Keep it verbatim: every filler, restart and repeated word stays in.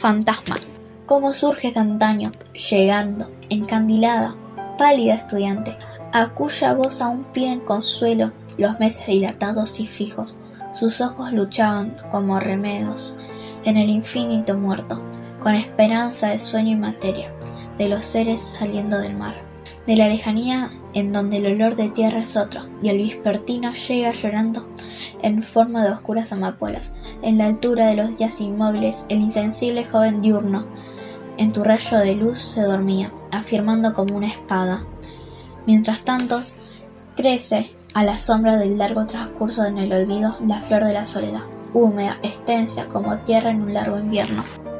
Fantasma. ¿Cómo surges de antaño, llegando, encandilada, pálida estudiante, a cuya voz aún piden consuelo los meses dilatados y fijos? Sus ojos luchaban como remedos en el infinito muerto, con esperanza de sueño y materia, de los seres saliendo del mar, de la lejanía en donde el olor de tierra es otro, y el vespertino llega llorando en forma de oscuras amapolas. En la altura de los días inmóviles, el insensible joven diurno, en tu rayo de luz se dormía, afirmando como una espada. Mientras tanto, crece a la sombra del largo transcurso en el olvido la flor de la soledad, húmeda, extensa como tierra en un largo invierno.